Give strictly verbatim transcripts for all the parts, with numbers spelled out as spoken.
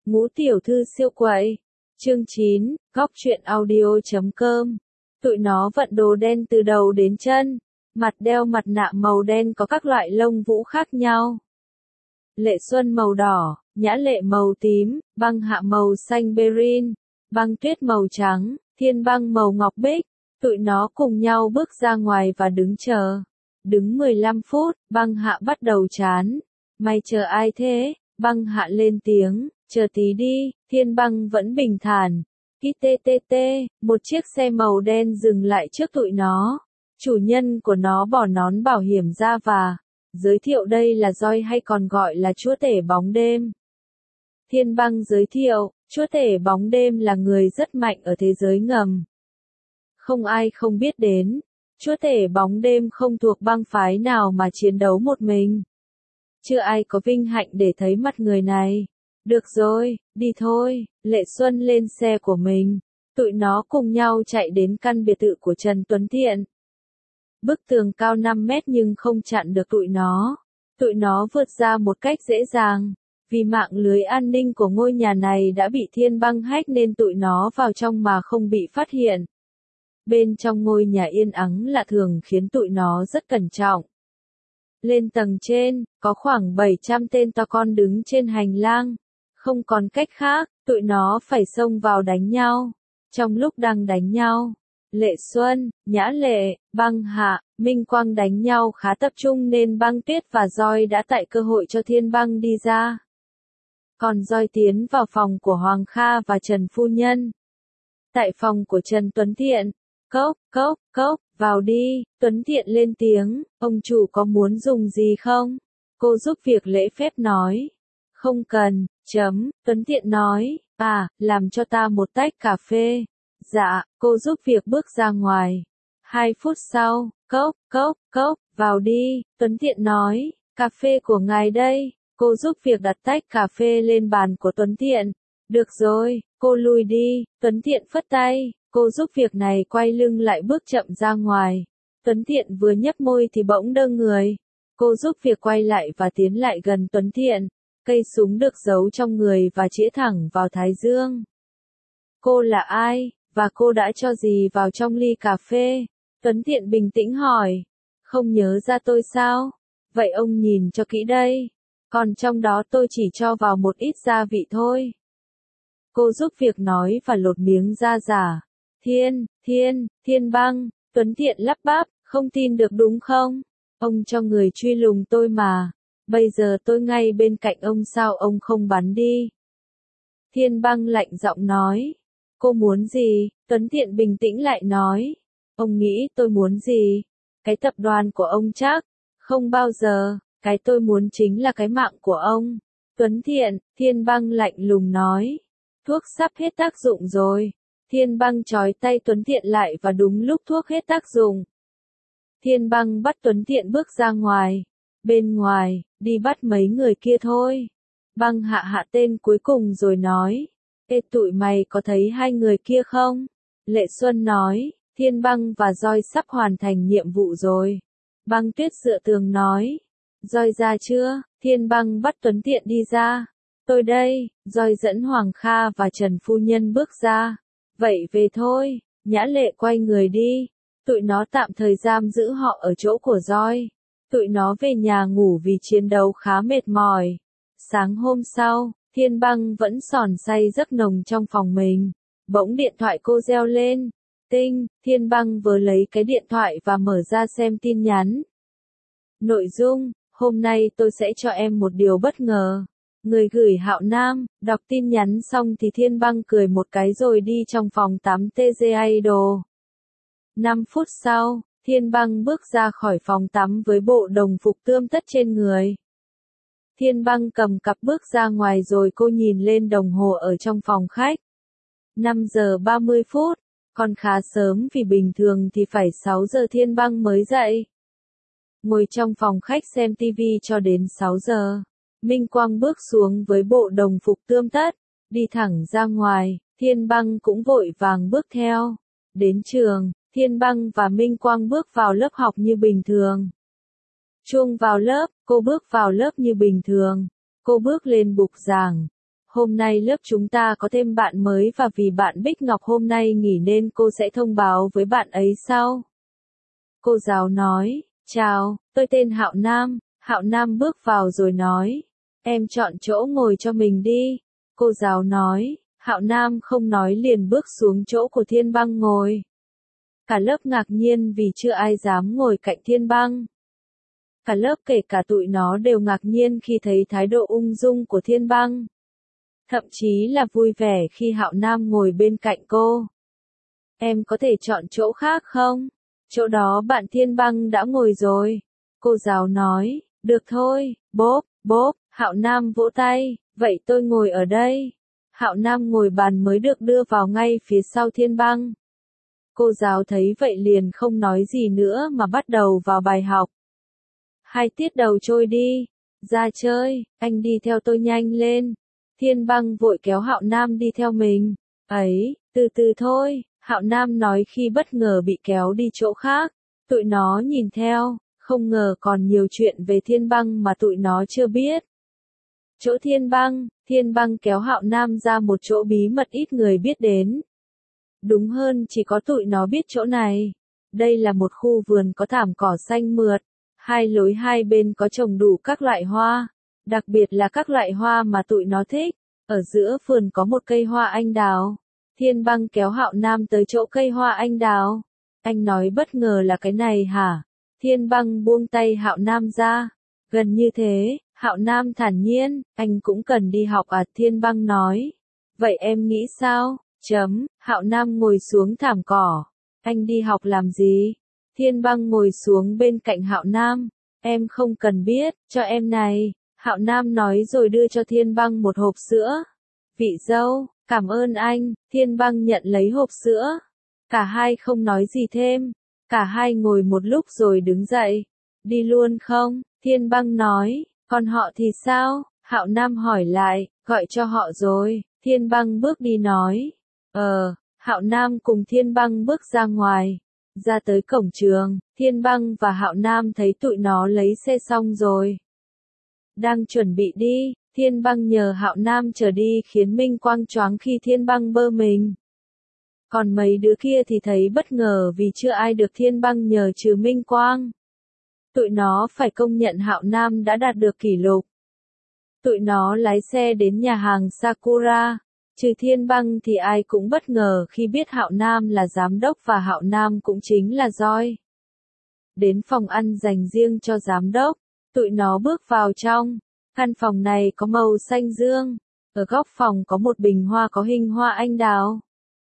Ngũ tiểu thư siêu quậy. Chương chín, góc truyện audio chấm com. Tụi nó vận đồ đen từ đầu đến chân, mặt đeo mặt nạ màu đen có các loại lông vũ khác nhau. Lệ Xuân màu đỏ, Nhã Lệ màu tím, Băng Hạ màu xanh berin, Băng Tuyết màu trắng, Thiên Băng màu ngọc bích. Tụi nó cùng nhau bước ra ngoài và đứng chờ. Đứng mười lăm phút, Băng Hạ bắt đầu chán. Mày chờ ai thế? Băng Hạ lên tiếng, chờ tí đi. Thiên Băng vẫn bình thản. Kít tê tê tê, một chiếc xe màu đen dừng lại trước tụi nó. Chủ nhân của nó bỏ nón bảo hiểm ra và giới thiệu đây là Roi hay còn gọi là chúa tể bóng đêm. Thiên Băng giới thiệu, chúa tể bóng đêm là người rất mạnh ở thế giới ngầm. Không ai không biết đến, chúa tể bóng đêm không thuộc bang phái nào mà chiến đấu một mình. Chưa ai có vinh hạnh để thấy mặt người này. Được rồi, đi thôi. Lệ Xuân lên xe của mình. Tụi nó cùng nhau chạy đến căn biệt thự của Trần Tuấn Thiện. Bức tường cao năm mét nhưng không chặn được tụi nó. Tụi nó vượt ra một cách dễ dàng. Vì mạng lưới an ninh của ngôi nhà này đã bị Thiên Băng hack nên tụi nó vào trong mà không bị phát hiện. Bên trong ngôi nhà yên ắng lạ thường khiến tụi nó rất cẩn trọng. Lên tầng trên, có khoảng bảy trăm tên to con đứng trên hành lang. Không còn cách khác, tụi nó phải xông vào đánh nhau. Trong lúc đang đánh nhau, Lệ Xuân, Nhã Lệ, Băng Hạ, Minh Quang đánh nhau khá tập trung nên Băng Tuyết và Roi đã tạo cơ hội cho Thiên Băng đi ra. Còn Roi tiến vào phòng của Hoàng Kha và Trần Phu Nhân. Tại phòng của Trần Tuấn Thiện, cốc, cốc, cốc, vào đi. Tuấn Thiện lên tiếng, ông chủ có muốn dùng gì không? Cô giúp việc lễ phép nói. Không cần, chấm, Tuấn Thiện nói, à, làm cho ta một tách cà phê. Dạ, cô giúp việc bước ra ngoài. Hai phút sau, cốc, cốc, cốc, vào đi. Tuấn Thiện nói, cà phê của ngài đây. Cô giúp việc đặt tách cà phê lên bàn của Tuấn Thiện. Được rồi, cô lui đi. Tuấn Thiện phất tay. Cô giúp việc này quay lưng lại bước chậm ra ngoài. Tuấn Thiện vừa nhếch môi thì bỗng đơ người. Cô giúp việc quay lại và tiến lại gần Tuấn Thiện. Cây súng được giấu trong người và chĩa thẳng vào thái dương. Cô là ai, và cô đã cho gì vào trong ly cà phê? Tuấn Thiện bình tĩnh hỏi. Không nhớ ra tôi sao? Vậy ông nhìn cho kỹ đây. Còn trong đó tôi chỉ cho vào một ít gia vị thôi. Cô giúp việc nói và lột miếng da giả. Thiên, Thiên, Thiên Băng. Tuấn Thiện lắp bắp, không tin được đúng không? Ông cho người truy lùng tôi mà. Bây giờ tôi ngay bên cạnh ông sao ông không bắn đi? Thiên Băng lạnh giọng nói. Cô muốn gì? Tuấn Thiện bình tĩnh lại nói. Ông nghĩ tôi muốn gì? Cái tập đoàn của ông chắc? Không bao giờ, cái tôi muốn chính là cái mạng của ông. Tuấn Thiện, Thiên Băng lạnh lùng nói. Thuốc sắp hết tác dụng rồi. Thiên Băng trói tay Tuấn Thiện lại và đúng lúc thuốc hết tác dụng. Thiên Băng bắt Tuấn Thiện bước ra ngoài. Bên ngoài, đi bắt mấy người kia thôi. Băng Hạ hạ tên cuối cùng rồi nói. Ê tụi mày có thấy hai người kia không? Lệ Xuân nói, Thiên Băng và Roi sắp hoàn thành nhiệm vụ rồi. Băng Tuyết dựa tường nói. Roi ra chưa? Thiên Băng bắt Tuấn Thiện đi ra. Tôi đây. Roi dẫn Hoàng Kha và Trần Phu Nhân bước ra. Vậy về thôi. Nhã Lệ quay người đi. Tụi nó tạm thời giam giữ họ ở chỗ của Roi. Tụi nó về nhà ngủ vì chiến đấu khá mệt mỏi. Sáng hôm sau, Thiên Băng vẫn sòn say giấc nồng trong phòng mình. Bỗng điện thoại cô reo lên. Tinh, Thiên Băng vừa lấy cái điện thoại và mở ra xem tin nhắn. Nội dung, hôm nay tôi sẽ cho em một điều bất ngờ. Người gửi Hạo Nam. Đọc tin nhắn xong thì Thiên Băng cười một cái rồi đi trong phòng tắm tê giê Idol. năm phút sau, Thiên Băng bước ra khỏi phòng tắm với bộ đồng phục tươm tất trên người. Thiên Băng cầm cặp bước ra ngoài rồi cô nhìn lên đồng hồ ở trong phòng khách. năm giờ ba mươi phút, còn khá sớm vì bình thường thì phải sáu giờ Thiên Băng mới dậy. Ngồi trong phòng khách xem tivi cho đến sáu giờ. Minh Quang bước xuống với bộ đồng phục tươm tất, đi thẳng ra ngoài, Thiên Băng cũng vội vàng bước theo. Đến trường, Thiên Băng và Minh Quang bước vào lớp học như bình thường. Chuông vào lớp, cô bước vào lớp như bình thường. Cô bước lên bục giảng. hôm nay lớp chúng ta có thêm bạn mới và vì bạn Bích Ngọc hôm nay nghỉ nên cô sẽ thông báo với bạn ấy sau. Cô giáo nói, chào, tôi tên Hạo Nam. Hạo Nam bước vào rồi nói, em chọn chỗ ngồi cho mình đi. Cô giáo nói, Hạo Nam không nói liền bước xuống chỗ của Thiên Băng ngồi. Cả lớp ngạc nhiên vì chưa ai dám ngồi cạnh Thiên Băng. Cả lớp kể cả tụi nó đều ngạc nhiên khi thấy thái độ ung dung của Thiên Băng. Thậm chí là vui vẻ khi Hạo Nam ngồi bên cạnh cô. Em có thể chọn chỗ khác không? Chỗ đó bạn Thiên Băng đã ngồi rồi. Cô giáo nói, được thôi, bốp, bốp, Hạo Nam vỗ tay, vậy tôi ngồi ở đây. Hạo Nam ngồi bàn mới được đưa vào ngay phía sau Thiên Băng. Cô giáo thấy vậy liền không nói gì nữa mà bắt đầu vào bài học. Hai tiết đầu trôi đi, ra chơi, anh đi theo tôi nhanh lên. Thiên Băng vội kéo Hạo Nam đi theo mình. Ấy, từ từ thôi, Hạo Nam nói khi bất ngờ bị kéo đi chỗ khác. Tụi nó nhìn theo, không ngờ còn nhiều chuyện về Thiên Băng mà tụi nó chưa biết. Chỗ Thiên Băng, Thiên Băng kéo Hạo Nam ra một chỗ bí mật ít người biết đến. Đúng hơn chỉ có tụi nó biết chỗ này. Đây là một khu vườn có thảm cỏ xanh mượt. Hai lối hai bên có trồng đủ các loại hoa. Đặc biệt là các loại hoa mà tụi nó thích. Ở giữa vườn có một cây hoa anh đào. Thiên Băng kéo Hạo Nam tới chỗ cây hoa anh đào. Anh nói bất ngờ là cái này hả? Thiên Băng buông tay Hạo Nam ra. Gần như thế, Hạo Nam thản nhiên, anh cũng cần đi học à? Thiên Băng nói. Vậy em nghĩ sao? Chấm, Hạo Nam ngồi xuống thảm cỏ. Anh đi học làm gì? Thiên Băng ngồi xuống bên cạnh Hạo Nam. Em không cần biết, cho em này. Hạo Nam nói rồi đưa cho Thiên Băng một hộp sữa. Vị dâu, cảm ơn anh. Thiên Băng nhận lấy hộp sữa. Cả hai không nói gì thêm. Cả hai ngồi một lúc rồi đứng dậy. Đi luôn không? Thiên Băng nói. Còn họ thì sao? Hạo Nam hỏi lại. Gọi cho họ rồi. Thiên Băng bước đi nói. Ờ, Hạo Nam cùng Thiên Băng bước ra ngoài. Ra tới cổng trường, Thiên Băng và Hạo Nam thấy tụi nó lấy xe xong rồi. Đang chuẩn bị đi, Thiên Băng nhờ Hạo Nam chở đi khiến Minh Quang choáng khi Thiên Băng bơ mình. Còn mấy đứa kia thì thấy bất ngờ vì chưa ai được Thiên Băng nhờ trừ Minh Quang. Tụi nó phải công nhận Hạo Nam đã đạt được kỷ lục. Tụi nó lái xe đến nhà hàng Sakura. Trừ Thiên Băng thì ai cũng bất ngờ khi biết Hạo Nam là giám đốc và Hạo Nam cũng chính là Joy. Đến phòng ăn dành riêng cho giám đốc, tụi nó bước vào trong. Căn phòng này có màu xanh dương. Ở góc phòng có một bình hoa có hình hoa anh đào.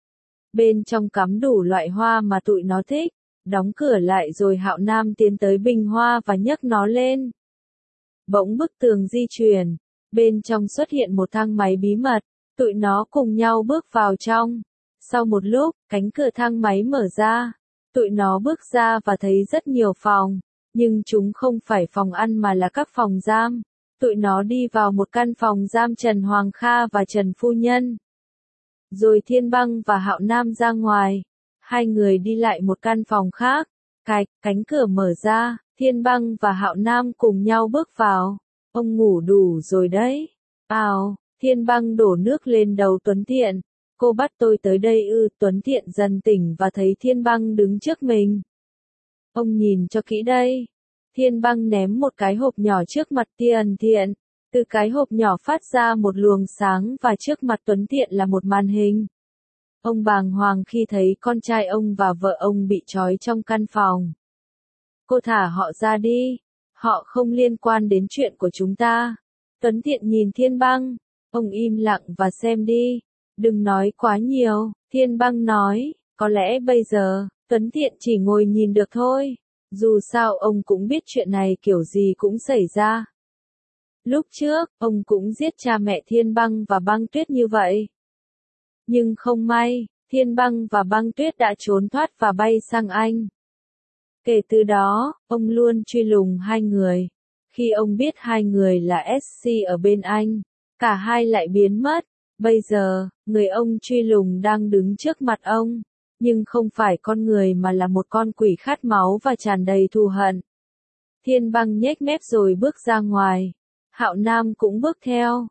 Bên trong cắm đủ loại hoa mà tụi nó thích. Đóng cửa lại rồi Hạo Nam tiến tới bình hoa và nhấc nó lên. Bỗng bức tường di chuyển. Bên trong xuất hiện một thang máy bí mật. Tụi nó cùng nhau bước vào trong. Sau một lúc, cánh cửa thang máy mở ra. Tụi nó bước ra và thấy rất nhiều phòng. Nhưng chúng không phải phòng ăn mà là các phòng giam. Tụi nó đi vào một căn phòng giam Trần Hoàng Kha và Trần Phu Nhân. Rồi Thiên Băng và Hạo Nam ra ngoài. Hai người đi lại một căn phòng khác. Cạch, cánh cửa mở ra. Thiên Băng và Hạo Nam cùng nhau bước vào. Ông ngủ đủ rồi đấy. Ào. Thiên Băng đổ nước lên đầu Tuấn Thiện. Cô bắt tôi tới đây ư? Tuấn Thiện dần tỉnh và thấy Thiên Băng đứng trước mình. Ông nhìn cho kỹ đây. Thiên Băng ném một cái hộp nhỏ trước mặt Tiền Thiện. Từ cái hộp nhỏ phát ra một luồng sáng và trước mặt Tuấn Thiện là một màn hình. Ông bàng hoàng khi thấy con trai ông và vợ ông bị trói trong căn phòng. Cô thả họ ra đi. Họ không liên quan đến chuyện của chúng ta. Tuấn Thiện nhìn Thiên Băng. Ông im lặng và xem đi. Đừng nói quá nhiều, Thiên Băng nói. Có lẽ bây giờ, Tuấn Thiện chỉ ngồi nhìn được thôi. Dù sao ông cũng biết chuyện này kiểu gì cũng xảy ra. Lúc trước, ông cũng giết cha mẹ Thiên Băng và Băng Tuyết như vậy. Nhưng không may, Thiên Băng và Băng Tuyết đã trốn thoát và bay sang Anh. Kể từ đó, ông luôn truy lùng hai người. Khi ông biết hai người là ét xê ở bên Anh, cả hai lại biến mất. Bây giờ, người ông truy lùng đang đứng trước mặt ông. Nhưng không phải con người mà là một con quỷ khát máu và tràn đầy thù hận. Thiên Băng nhếch mép rồi bước ra ngoài. Hạo Nam cũng bước theo.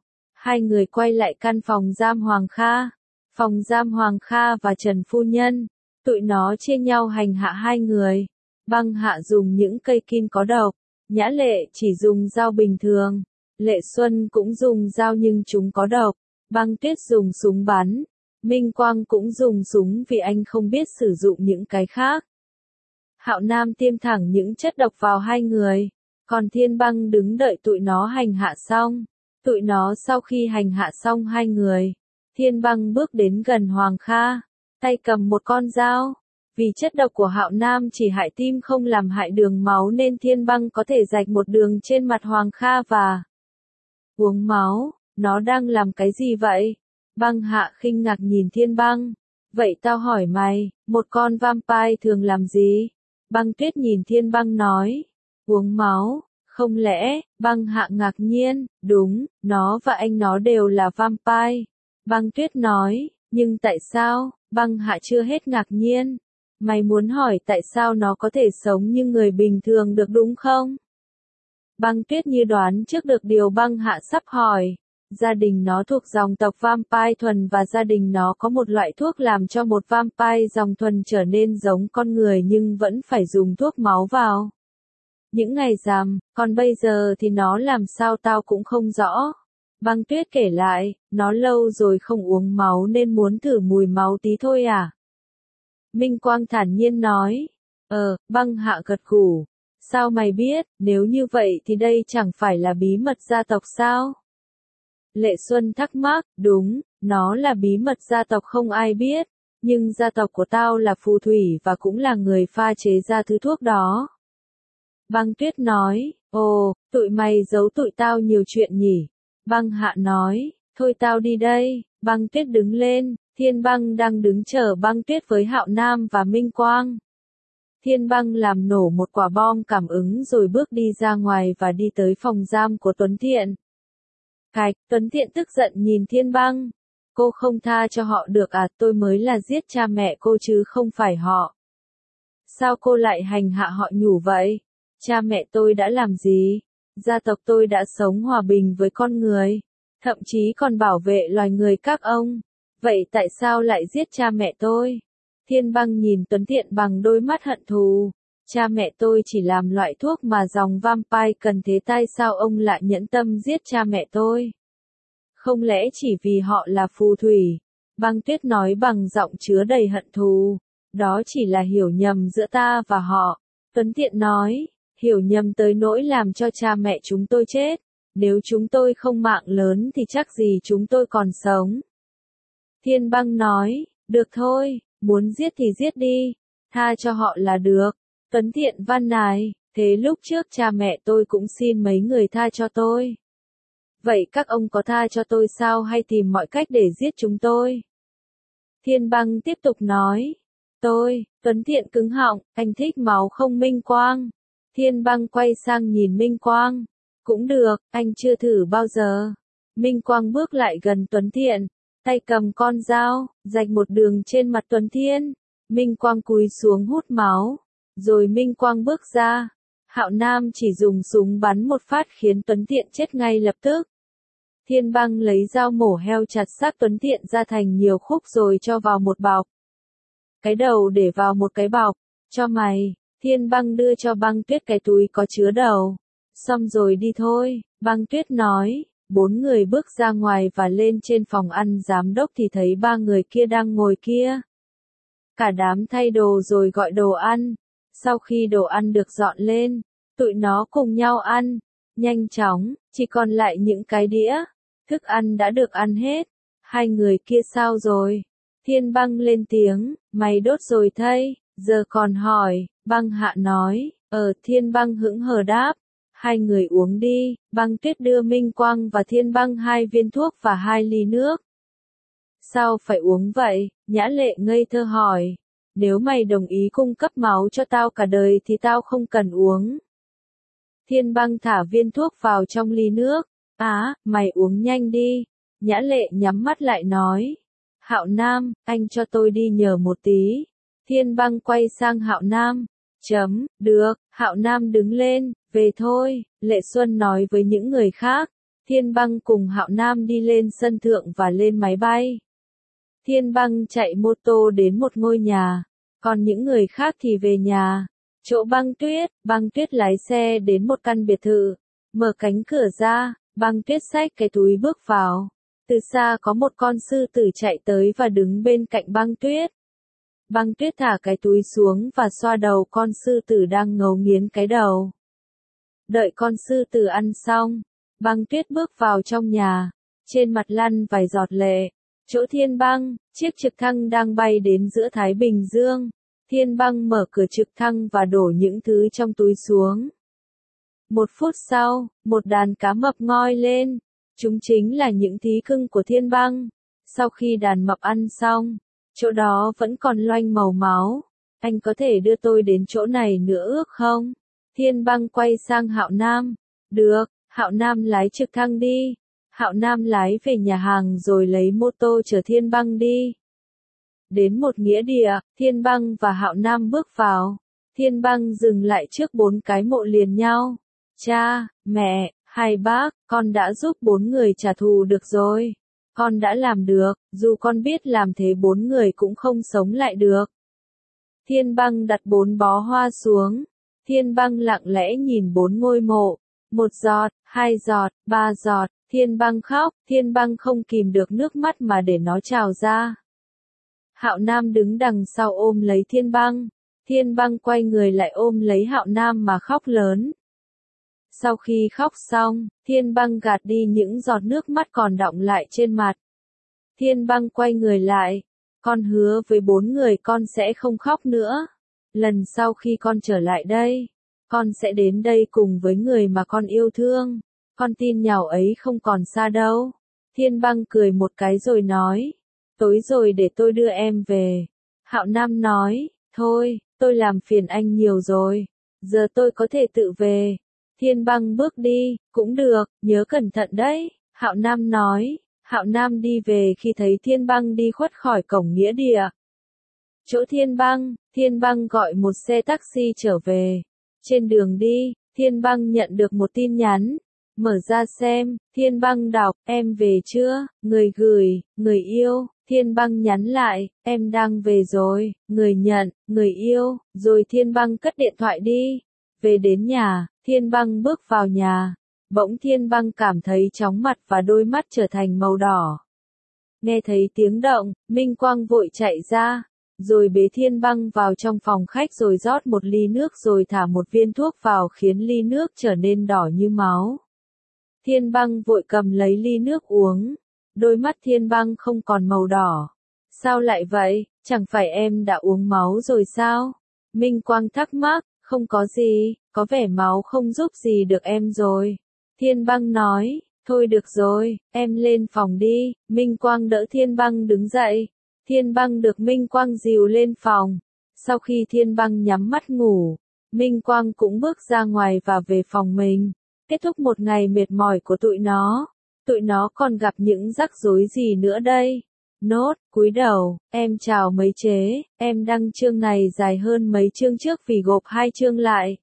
Hai người quay lại căn phòng giam Hoàng Kha. Phòng giam Hoàng Kha và Trần Phu Nhân. Tụi nó chia nhau hành hạ hai người. Băng Hạ dùng những cây kim có độc. Nhã Lệ chỉ dùng dao bình thường. Lệ Xuân cũng dùng dao nhưng chúng có độc. Băng Tuyết dùng súng bắn. Minh Quang cũng dùng súng vì anh không biết sử dụng những cái khác. Hạo Nam tiêm thẳng những chất độc vào hai người. Còn Thiên Băng đứng đợi tụi nó hành hạ xong. Tụi nó sau khi hành hạ xong hai người. Thiên Băng bước đến gần Hoàng Kha. Tay cầm một con dao. Vì chất độc của Hạo Nam chỉ hại tim không làm hại đường máu nên Thiên Băng có thể rạch một đường trên mặt Hoàng Kha và uống máu. Nó đang làm cái gì vậy? Băng Hạ khinh ngạc nhìn Thiên Băng. Vậy tao hỏi mày, một con vampire thường làm gì? Băng Tuyết nhìn Thiên Băng nói. Uống máu. Không lẽ? Băng Hạ ngạc nhiên. Đúng, nó và anh nó đều là vampire. Băng Tuyết nói. Nhưng tại sao? Băng Hạ chưa hết ngạc nhiên. Mày muốn hỏi tại sao nó có thể sống như người bình thường được đúng không? Băng Tuyết như đoán trước được điều Băng Hạ sắp hỏi. Gia đình nó thuộc dòng tộc vampire thuần và gia đình nó có một loại thuốc làm cho một vampire dòng thuần trở nên giống con người nhưng vẫn phải dùng thuốc máu vào. Những ngày rằm, còn bây giờ thì nó làm sao tao cũng không rõ. Băng Tuyết kể lại, nó lâu rồi không uống máu nên muốn thử mùi máu tí thôi à? Minh Quang thản nhiên nói. Ờ, Băng Hạ gật gù. Sao mày biết, nếu như vậy thì đây chẳng phải là bí mật gia tộc sao? Lệ Xuân thắc mắc, đúng, nó là bí mật gia tộc không ai biết, nhưng gia tộc của tao là phù thủy và cũng là người pha chế ra thứ thuốc đó. Băng Tuyết nói, ồ, tụi mày giấu tụi tao nhiều chuyện nhỉ? Băng Hạ nói, thôi tao đi đây. Băng Tuyết đứng lên, Thiên Băng đang đứng chờ Băng Tuyết với Hạo Nam và Minh Quang. Thiên Băng làm nổ một quả bom cảm ứng rồi bước đi ra ngoài và đi tới phòng giam của Tuấn Thiện. Cạch, Tuấn Thiện tức giận nhìn Thiên Băng. Cô không tha cho họ được à? Tôi mới là giết cha mẹ cô chứ không phải họ. Sao cô lại hành hạ họ nhủ vậy? Cha mẹ tôi đã làm gì? Gia tộc tôi đã sống hòa bình với con người, thậm chí còn bảo vệ loài người các ông. Vậy tại sao lại giết cha mẹ tôi? Thiên Băng nhìn Tuấn Thiện bằng đôi mắt hận thù. Cha mẹ tôi chỉ làm loại thuốc mà dòng vampire cần thế tại sao ông lại nhẫn tâm giết cha mẹ tôi? Không lẽ chỉ vì họ là phù thủy? Băng Tuyết nói bằng giọng chứa đầy hận thù. Đó chỉ là hiểu nhầm giữa ta và họ. Tuấn Thiện nói, hiểu nhầm tới nỗi làm cho cha mẹ chúng tôi chết. Nếu chúng tôi không mạng lớn thì chắc gì chúng tôi còn sống. Thiên Băng nói, được thôi, muốn giết thì giết đi, tha cho họ là được. Tuấn Thiện van nài, thế lúc trước cha mẹ tôi cũng xin mấy người tha cho tôi. Vậy các ông có tha cho tôi sao hay tìm mọi cách để giết chúng tôi? Thiên Băng tiếp tục nói, tôi, Tuấn Thiện cứng họng, anh thích máu không Minh Quang? Thiên Băng quay sang nhìn Minh Quang, cũng được, anh chưa thử bao giờ. Minh Quang bước lại gần Tuấn Thiện, tay cầm con dao, rạch một đường trên mặt Tuấn Thiện. Minh Quang cúi xuống hút máu. Rồi Minh Quang bước ra. Hạo Nam chỉ dùng súng bắn một phát khiến Tuấn Thiện chết ngay lập tức. Thiên Băng lấy dao mổ heo chặt xác Tuấn Thiện ra thành nhiều khúc rồi cho vào một bọc. Cái đầu để vào một cái bọc. Cho mày. Thiên Băng đưa cho Băng Tuyết cái túi có chứa đầu. Xong rồi đi thôi. Băng Tuyết nói. Bốn người bước ra ngoài và lên trên phòng ăn giám đốc thì thấy ba người kia đang ngồi kia. Cả đám thay đồ rồi gọi đồ ăn. Sau khi đồ ăn được dọn lên, tụi nó cùng nhau ăn. Nhanh chóng, chỉ còn lại những cái đĩa. Thức ăn đã được ăn hết. Hai người kia sao rồi? Thiên Băng lên tiếng, mày đốt rồi thây, giờ còn hỏi. Băng Hạ nói, ờ Thiên Băng hững hờ đáp. Hai người uống đi. Băng Tuyết đưa Minh Quang và Thiên Băng hai viên thuốc và hai ly nước. Sao phải uống vậy? Nhã Lệ ngây thơ hỏi. Nếu mày đồng ý cung cấp máu cho tao cả đời thì tao không cần uống. Thiên Băng thả viên thuốc vào trong ly nước. Á, mày uống nhanh đi. Nhã Lệ nhắm mắt lại nói. Hạo Nam, anh cho tôi đi nhờ một tí. Thiên Băng quay sang Hạo Nam. Chấm, được, Hạo Nam đứng lên, về thôi. Lệ Xuân nói với những người khác. Thiên Băng cùng Hạo Nam đi lên sân thượng và lên máy bay. Thiên Băng chạy mô tô đến một ngôi nhà, còn những người khác thì về nhà. Chỗ Băng Tuyết, Băng Tuyết lái xe đến một căn biệt thự, mở cánh cửa ra, Băng Tuyết xách cái túi bước vào. Từ xa có một con sư tử chạy tới và đứng bên cạnh Băng Tuyết. Băng Tuyết thả cái túi xuống và xoa đầu con sư tử đang ngấu nghiến cái đầu. Đợi con sư tử ăn xong, Băng Tuyết bước vào trong nhà, trên mặt lăn vài giọt lệ. Chỗ Thiên Băng, chiếc trực thăng đang bay đến giữa Thái Bình Dương. Thiên Băng mở cửa trực thăng và đổ những thứ trong túi xuống. Một phút sau, một đàn cá mập ngoi lên. Chúng chính là những thí cưng của Thiên Băng. Sau khi đàn mập ăn xong, chỗ đó vẫn còn loanh màu máu. Anh có thể đưa tôi đến chỗ này nữa ước không? Thiên Băng quay sang Hạo Nam. Được, Hạo Nam lái trực thăng đi. Hạo Nam lái về nhà hàng rồi lấy mô tô chở Thiên Băng đi. Đến một nghĩa địa, Thiên Băng và Hạo Nam bước vào. Thiên Băng dừng lại trước bốn cái mộ liền nhau. Cha, mẹ, hai bác, con đã giúp bốn người trả thù được rồi. Con đã làm được, dù con biết làm thế bốn người cũng không sống lại được. Thiên Băng đặt bốn bó hoa xuống. Thiên Băng lặng lẽ nhìn bốn ngôi mộ. Một giọt, hai giọt, ba giọt. Thiên Băng khóc, Thiên Băng không kìm được nước mắt mà để nó trào ra. Hạo Nam đứng đằng sau ôm lấy Thiên Băng. Thiên Băng quay người lại ôm lấy Hạo Nam mà khóc lớn. Sau khi khóc xong, Thiên Băng gạt đi những giọt nước mắt còn đọng lại trên mặt. Thiên Băng quay người lại. Con hứa với bốn người con sẽ không khóc nữa. Lần sau khi con trở lại đây, con sẽ đến đây cùng với người mà con yêu thương. Con tin nhào ấy không còn xa đâu. Thiên Băng cười một cái rồi nói. Tối rồi để tôi đưa em về. Hạo Nam nói. Thôi, tôi làm phiền anh nhiều rồi. Giờ tôi có thể tự về. Thiên Băng bước đi. Cũng được, nhớ cẩn thận đấy. Hạo Nam nói. Hạo Nam đi về khi thấy Thiên Băng đi khuất khỏi cổng nghĩa địa. Chỗ Thiên Băng, Thiên Băng gọi một xe taxi trở về. Trên đường đi, Thiên Băng nhận được một tin nhắn. Mở ra xem, Thiên Băng đọc, em về chưa, người gửi, người yêu, Thiên Băng nhắn lại, em đang về rồi, người nhận, người yêu, rồi Thiên Băng cất điện thoại đi. Về đến nhà, Thiên Băng bước vào nhà, bỗng Thiên Băng cảm thấy chóng mặt và đôi mắt trở thành màu đỏ. Nghe thấy tiếng động, Minh Quang vội chạy ra, rồi bế Thiên Băng vào trong phòng khách rồi rót một ly nước rồi thả một viên thuốc vào khiến ly nước trở nên đỏ như máu. Thiên Băng vội cầm lấy ly nước uống. Đôi mắt Thiên Băng không còn màu đỏ. Sao lại vậy, chẳng phải em đã uống máu rồi sao? Minh Quang thắc mắc, không có gì, có vẻ máu không giúp gì được em rồi. Thiên Băng nói, thôi được rồi, em lên phòng đi. Minh Quang đỡ Thiên Băng đứng dậy. Thiên Băng được Minh Quang dìu lên phòng. Sau khi Thiên Băng nhắm mắt ngủ, Minh Quang cũng bước ra ngoài và về phòng mình. Kết thúc một ngày mệt mỏi của tụi nó. Tụi nó còn gặp những rắc rối gì nữa đây? Nốt, cúi đầu, em chào mấy chế, em đăng chương này dài hơn mấy chương trước vì gộp hai chương lại.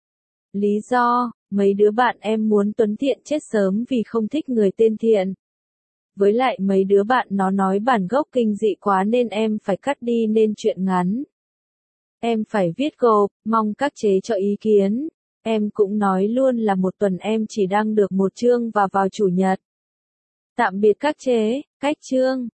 Lý do, mấy đứa bạn em muốn Tuấn Thiện chết sớm vì không thích người tên Thiện. Với lại mấy đứa bạn nó nói bản gốc kinh dị quá nên em phải cắt đi nên chuyện ngắn. Em phải viết gộp, mong các chế cho ý kiến. Em cũng nói luôn là một tuần em chỉ đăng được một chương và vào chủ nhật. Tạm biệt các chế, cách chương.